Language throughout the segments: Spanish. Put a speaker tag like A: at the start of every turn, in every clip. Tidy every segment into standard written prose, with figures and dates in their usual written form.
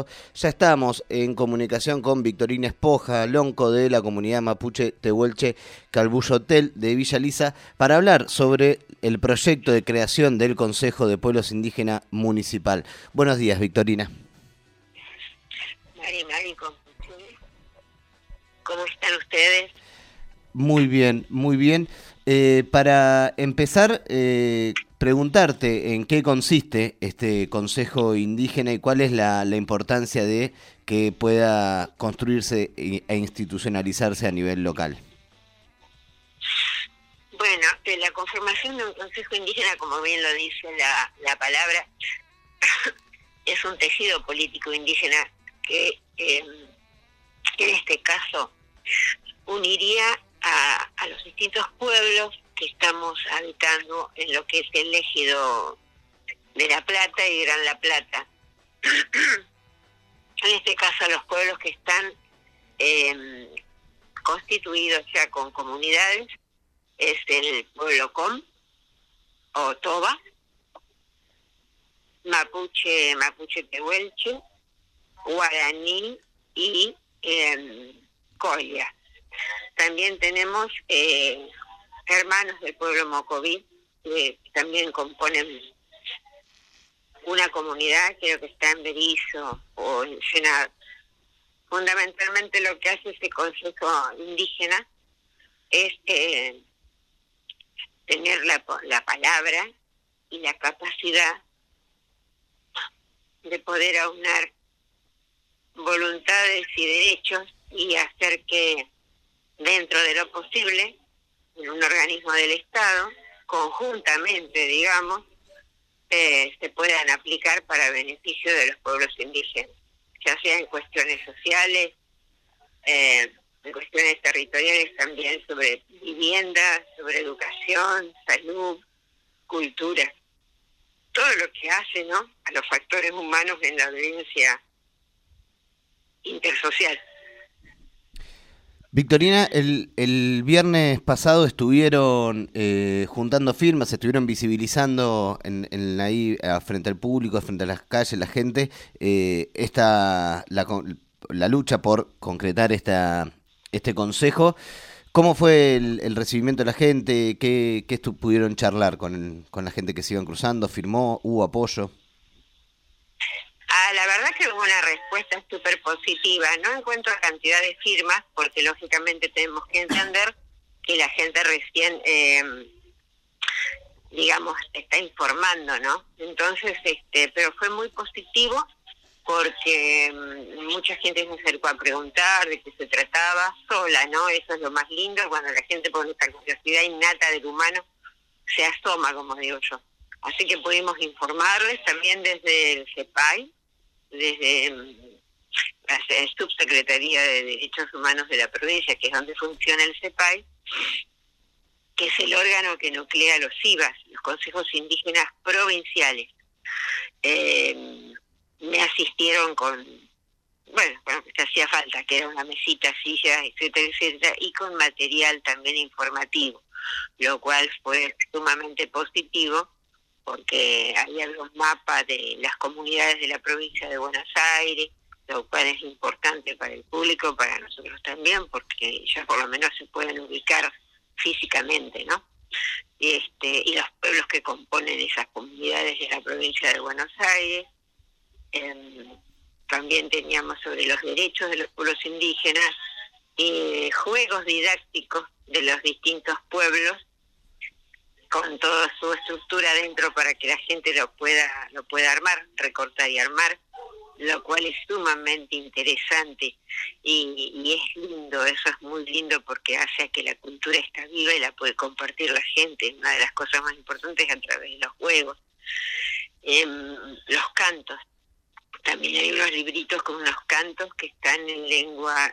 A: Ya estamos en comunicación con Victorina Espoja, lonco de la comunidad mapuche Tehuelche Calbuyotel de Villa Lisa, para hablar sobre el proyecto de creación del Consejo de Pueblos Indígenas Municipal. Buenos días, Victorina.
B: Mari, ¿cómo están ustedes?
A: Muy bien, muy bien. Para empezar, preguntarte en qué consiste este Consejo Indígena y cuál es la importancia de que pueda construirse e institucionalizarse a nivel local.
B: Bueno, la conformación de un Consejo Indígena, como bien lo dice la palabra, es un tejido político indígena que en este caso uniría a los distintos pueblos que estamos habitando en lo que es el ejido de La Plata y Gran La Plata. En este caso a los pueblos que están constituidos ya con comunidades, es el pueblo Com o Toba, Mapuche Tehuelche, Guaraní y Colla. También tenemos hermanos del pueblo Mocoví, que también componen una comunidad, creo que está en Berizo o en Senado. Fundamentalmente lo que hace este Consejo Indígena es tener la palabra y la capacidad de poder aunar voluntades y derechos y hacer que dentro de lo posible en un organismo del Estado, conjuntamente, digamos, se puedan aplicar para beneficio de los pueblos indígenas, ya sea en cuestiones sociales, en cuestiones territoriales también, sobre vivienda, sobre educación, salud, cultura, todo lo que hace, ¿no?, a los factores humanos en la violencia intersocial.
A: Victorina, el viernes pasado estuvieron juntando firmas, estuvieron visibilizando ahí frente al público, frente a las calles, la gente, la lucha por concretar este consejo. ¿Cómo fue el recibimiento de la gente? ¿Qué pudieron charlar con la gente que se iban cruzando? ¿Firmó? ¿Hubo apoyo?
B: La verdad que hubo una respuesta súper positiva, no en cuanto a cantidad de firmas, porque lógicamente tenemos que entender que la gente recién, digamos, está informando, ¿no? Entonces, pero fue muy positivo porque mucha gente se acercó a preguntar de qué se trataba sola, ¿no? Eso es lo más lindo, cuando la gente por esta curiosidad innata del humano se asoma, como digo yo. Así que pudimos informarles también desde el CEPAI, desde la Subsecretaría de Derechos Humanos de la provincia, que es donde funciona el CEPAI, que es el órgano que nuclea los IVAs, los consejos indígenas provinciales. Me asistieron con lo que hacía falta, que era una mesita, sillas, etcétera, y con material también informativo, lo cual fue sumamente positivo, porque había los mapas de las comunidades de la provincia de Buenos Aires, lo cual es importante para el público, para nosotros también, porque ya por lo menos se pueden ubicar físicamente, ¿no? Y los pueblos que componen esas comunidades de la provincia de Buenos Aires. También teníamos sobre los derechos de los pueblos indígenas, juegos didácticos de los distintos pueblos, con toda su estructura dentro para que la gente lo pueda armar, recortar y armar, lo cual es sumamente interesante y es lindo, eso es muy lindo porque hace a que la cultura está viva y la puede compartir la gente. Una de las cosas más importantes es a través de los juegos. Los cantos, también hay unos libritos con unos cantos que están en lengua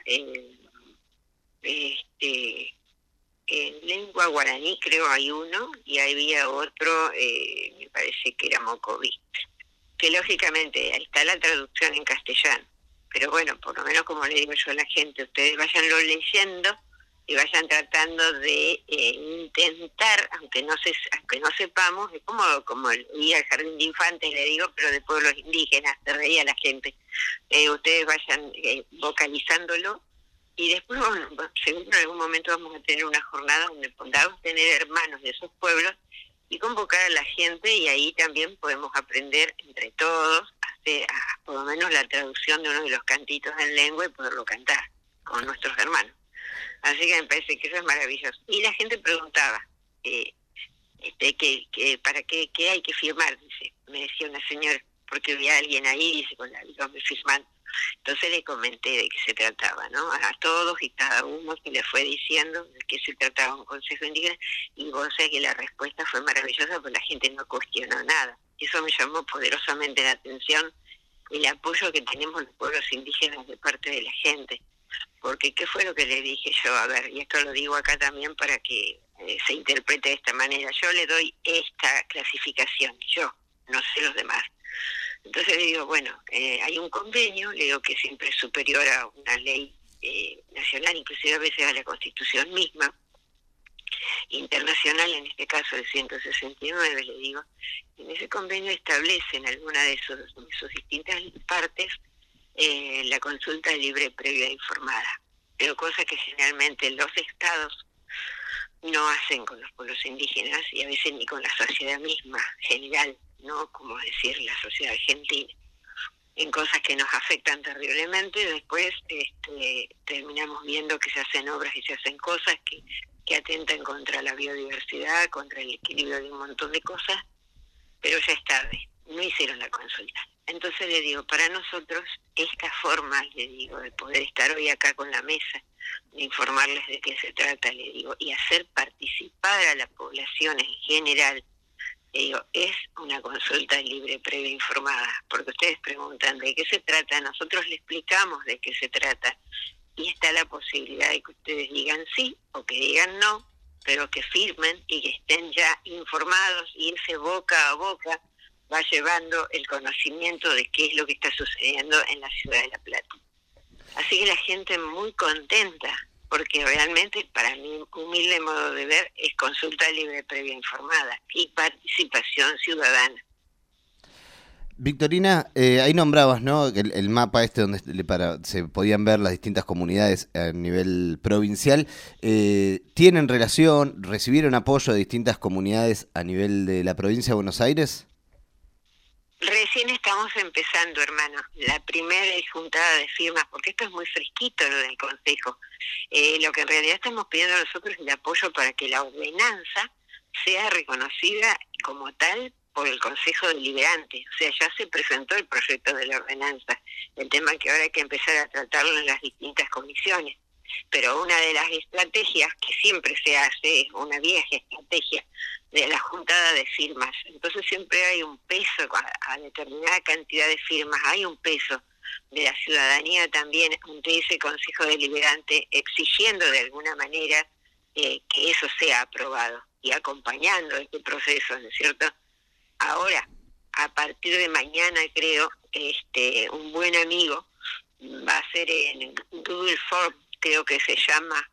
B: en lengua guaraní, creo hay uno, y había otro, me parece que era Mocoví, que lógicamente ahí está la traducción en castellano, pero bueno, por lo menos como le digo yo a la gente, ustedes váyanlo leyendo y vayan tratando de intentar, aunque no sepamos, es como ir al jardín de infantes, le digo, pero de pueblos indígenas, se reía la gente. Ustedes vayan vocalizándolo, y después, bueno, seguro en algún momento vamos a tener una jornada donde podamos tener hermanos de esos pueblos y convocar a la gente, y ahí también podemos aprender entre todos por lo menos la traducción de uno de los cantitos en lengua y poderlo cantar con nuestros hermanos. Así que me parece que eso es maravilloso. Y la gente preguntaba, ¿para qué hay que firmar? Dice, me decía una señora, porque vi a alguien ahí, dice, con la me firmando. Entonces le comenté de qué se trataba, ¿no? A todos y cada uno que le fue diciendo de qué se trataba un consejo indígena, y vos sabés que la respuesta fue maravillosa porque la gente no cuestionó nada. Eso me llamó poderosamente la atención, el apoyo que tenemos los pueblos indígenas de parte de la gente. Porque ¿qué fue lo que le dije yo? A ver, y esto lo digo acá también para que se interprete de esta manera. Yo le doy esta clasificación, yo, no sé los demás. Entonces le digo, bueno, hay un convenio, le digo que siempre es superior a una ley nacional, inclusive a veces a la Constitución misma, internacional, en este caso el 169, le digo. En ese convenio establecen alguna de sus distintas partes la consulta libre, previa e informada, pero cosa que generalmente los estados no hacen con los pueblos indígenas, y a veces ni con la sociedad misma general, ¿no? Como decir, la sociedad argentina, en cosas que nos afectan terriblemente. Después terminamos viendo que se hacen obras y se hacen cosas que atentan contra la biodiversidad, contra el equilibrio de un montón de cosas, pero ya es tarde, no hicieron la consulta. Entonces le digo, para nosotros esta forma, le digo, de poder estar hoy acá con la mesa, de informarles de qué se trata, le digo, y hacer participar a la población en general, le digo, es una consulta libre, previa, informada, porque ustedes preguntan de qué se trata, nosotros les explicamos de qué se trata, y está la posibilidad de que ustedes digan sí o que digan no, pero que firmen y que estén ya informados, y ese boca a boca va llevando el conocimiento de qué es lo que está sucediendo en la ciudad de La Plata. Así que la gente muy contenta, porque realmente, para mi humilde modo de ver, es consulta libre, previa, informada y participación ciudadana.
A: Victorina, ahí nombrabas, ¿no?, el mapa donde se podían ver las distintas comunidades a nivel provincial. ¿Tienen relación, recibieron apoyo de distintas comunidades a nivel de la provincia de Buenos Aires?
B: Recién estamos empezando, hermano, la primera juntada de firmas, porque esto es muy fresquito lo del Consejo. Lo que en realidad estamos pidiendo nosotros es el apoyo para que la ordenanza sea reconocida como tal por el Consejo Deliberante. O sea, ya se presentó el proyecto de la ordenanza. El tema es que ahora hay que empezar a tratarlo en las distintas comisiones. Pero una de las estrategias que siempre se hace es una vieja estrategia de la juntada de firmas. Entonces siempre hay un peso a determinada cantidad de firmas, hay un peso de la ciudadanía también ante ese Consejo Deliberante, exigiendo de alguna manera que eso sea aprobado y acompañando este proceso, ¿no es cierto? Ahora, a partir de mañana, creo, un buen amigo va a hacer en Google Form, creo que se llama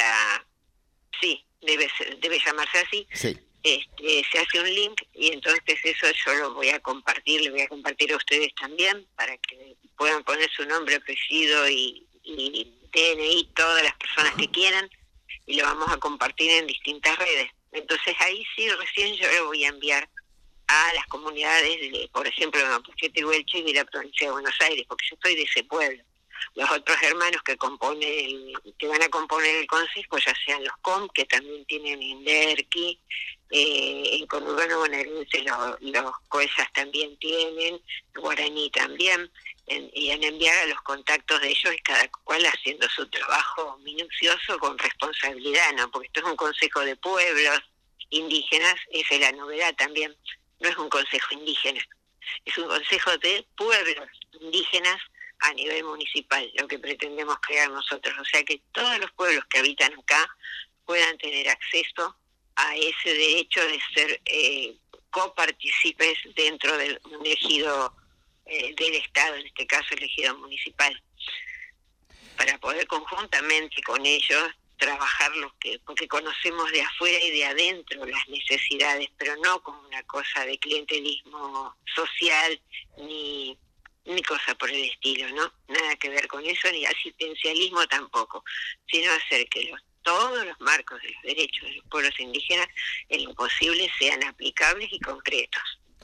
B: debe llamarse así.
A: Sí.
B: Se hace un link, y entonces eso yo lo voy a compartir, le voy a compartir a ustedes también, para que puedan poner su nombre, apellido y DNI, todas las personas que quieran, y lo vamos a compartir en distintas redes. Entonces ahí sí, recién yo lo voy a enviar a las comunidades de, por ejemplo, de Mapuche, Tehuelche y de la provincia de Buenos Aires, porque yo estoy de ese pueblo. Los otros hermanos que van a componer el consejo, ya sean los COM, que también tienen Inderqui, en conurbano bonaerense los coesas también tienen, guaraní también, y en enviar a los contactos de ellos, cada cual haciendo su trabajo minucioso con responsabilidad, ¿no? Porque esto es un consejo de pueblos indígenas, esa es la novedad también, no es un consejo indígena, es un consejo de pueblos indígenas a nivel municipal, lo que pretendemos crear nosotros. O sea, que todos los pueblos que habitan acá puedan tener acceso a ese derecho de ser copartícipes dentro de un ejido del Estado, en este caso el ejido municipal, para poder conjuntamente con ellos trabajar porque conocemos de afuera y de adentro las necesidades, pero no como una cosa de clientelismo social ni cosa por el estilo, ¿no? Nada que ver con eso, ni asistencialismo tampoco, sino hacer que todos los marcos de los derechos de los pueblos indígenas en lo posible sean aplicables y concretos.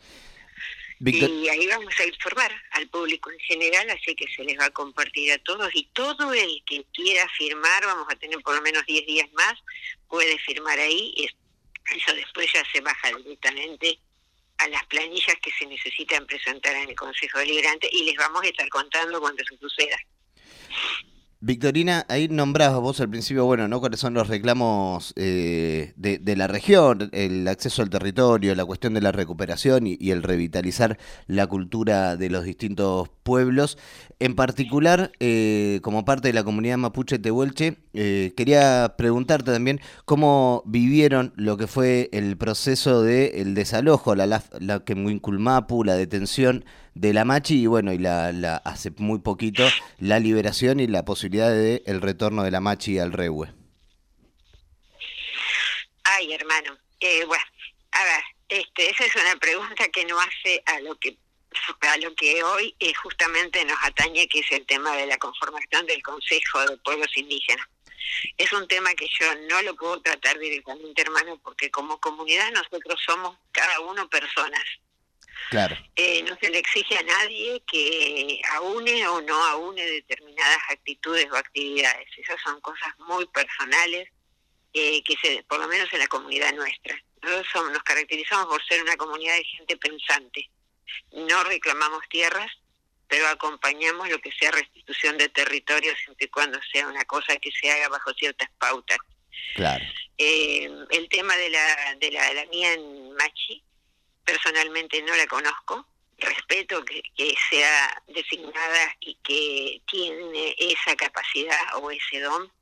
B: Y ahí vamos a informar al público en general, así que se les va a compartir a todos, y todo el que quiera firmar, vamos a tener por lo menos 10 días más, puede firmar ahí, y eso después ya se baja directamente a las planillas que se necesitan presentar en el Consejo Deliberante, y les vamos a estar contando cuando eso suceda.
A: Victorina, ahí nombrabas vos al principio, bueno, ¿no? ¿Cuáles son los reclamos de la región? El acceso al territorio, la cuestión de la recuperación y el revitalizar la cultura de los distintos pueblos. En particular, como parte de la comunidad mapuche tehuelche, quería preguntarte también cómo vivieron lo que fue el proceso del desalojo, la Quemhuinculmapu, la detención de la Machi, y bueno, y hace muy poquito la liberación y la posibilidad de el retorno de la Machi al Rehue.
B: Ay, hermano, bueno, a ver, esa es una pregunta que no hace a lo que hoy justamente nos atañe, que es el tema de la conformación del Consejo de Pueblos Indígenas. Es un tema que yo no lo puedo tratar directamente, hermano, porque como comunidad nosotros somos cada uno personas.
A: Claro.
B: No se le exige a nadie que aúne o no aúne determinadas actitudes o actividades. Esas son cosas muy personales, por lo menos en la comunidad nuestra. Nosotros nos caracterizamos por ser una comunidad de gente pensante. No reclamamos tierras, pero acompañamos lo que sea restitución de territorio, siempre y cuando sea una cosa que se haga bajo ciertas pautas.
A: Claro.
B: El tema de la mía en Machi, personalmente no la conozco, respeto que sea designada y que tiene esa capacidad o ese don,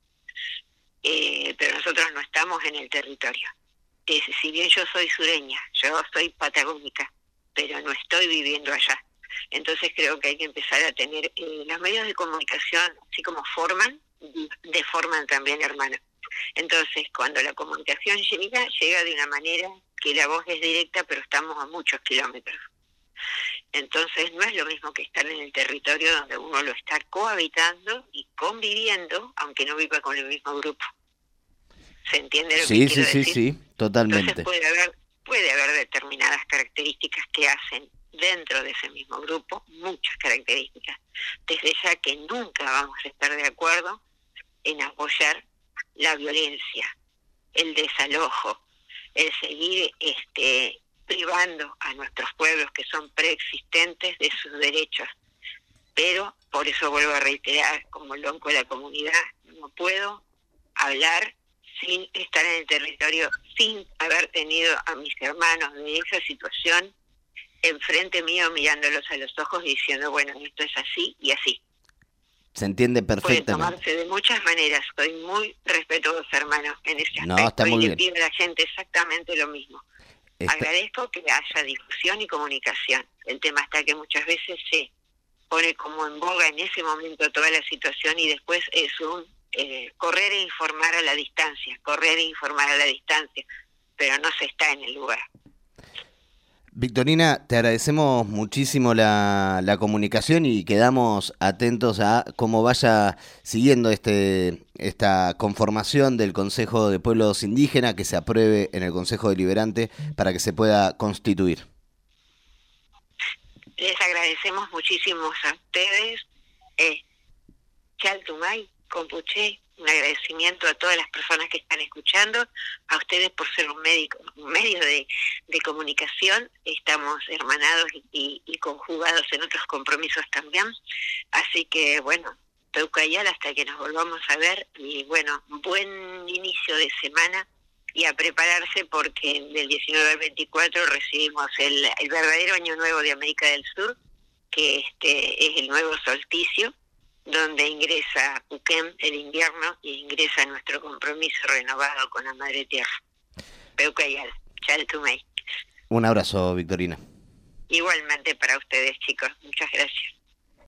B: pero nosotros no estamos en el territorio. Si bien yo soy sureña, yo soy patagónica, pero no estoy viviendo allá. Entonces creo que hay que empezar a tener los medios de comunicación, así como forman, deforman también, hermano. Entonces, cuando la comunicación llega de una manera que la voz es directa, pero estamos a muchos kilómetros. Entonces, no es lo mismo que estar en el territorio donde uno lo está cohabitando y conviviendo, aunque no viva con el mismo grupo. ¿Se entiende lo que quiero decir?
A: Sí, totalmente.
B: Entonces puede haber determinadas características que hacen dentro de ese mismo grupo, muchas características. Desde ya que nunca vamos a estar de acuerdo en apoyar la violencia, el desalojo, el seguir privando a nuestros pueblos que son preexistentes de sus derechos. Pero, por eso vuelvo a reiterar, como lonco de la comunidad, no puedo hablar sin estar en el territorio, sin haber tenido a mis hermanos de esa situación enfrente mío, mirándolos a los ojos y diciendo, bueno, esto es así y así.
A: Se entiende perfectamente.
B: Puede tomarse de muchas maneras. Soy muy respetuosa, hermano, en ese aspecto.
A: No, está muy bien.
B: Y le pido a la gente exactamente lo mismo. Agradezco que haya difusión y comunicación. El tema está que muchas veces se pone como en boga en ese momento toda la situación y después es un correr e informar a la distancia, pero no se está en el lugar.
A: Victorina, te agradecemos muchísimo la comunicación y quedamos atentos a cómo vaya siguiendo esta conformación del Consejo de Pueblos Indígenas, que se apruebe en el Consejo Deliberante para que se pueda constituir.
B: Les agradecemos muchísimo a ustedes, Chaltumay, Compuché, un agradecimiento a todas las personas que están escuchando, a ustedes por ser un medio de comunicación. Estamos hermanados y conjugados en otros compromisos también, así que bueno, Teucayal hasta que nos volvamos a ver, y bueno, buen inicio de semana y a prepararse porque del 19 al 24 recibimos el verdadero Año Nuevo de América del Sur, que es el nuevo solsticio, donde ingresa Uquem, el invierno, y ingresa nuestro compromiso renovado con la Madre Tierra. Peucayal, Chaltumay.
A: Un abrazo, Victorina.
B: Igualmente para ustedes, chicos. Muchas gracias.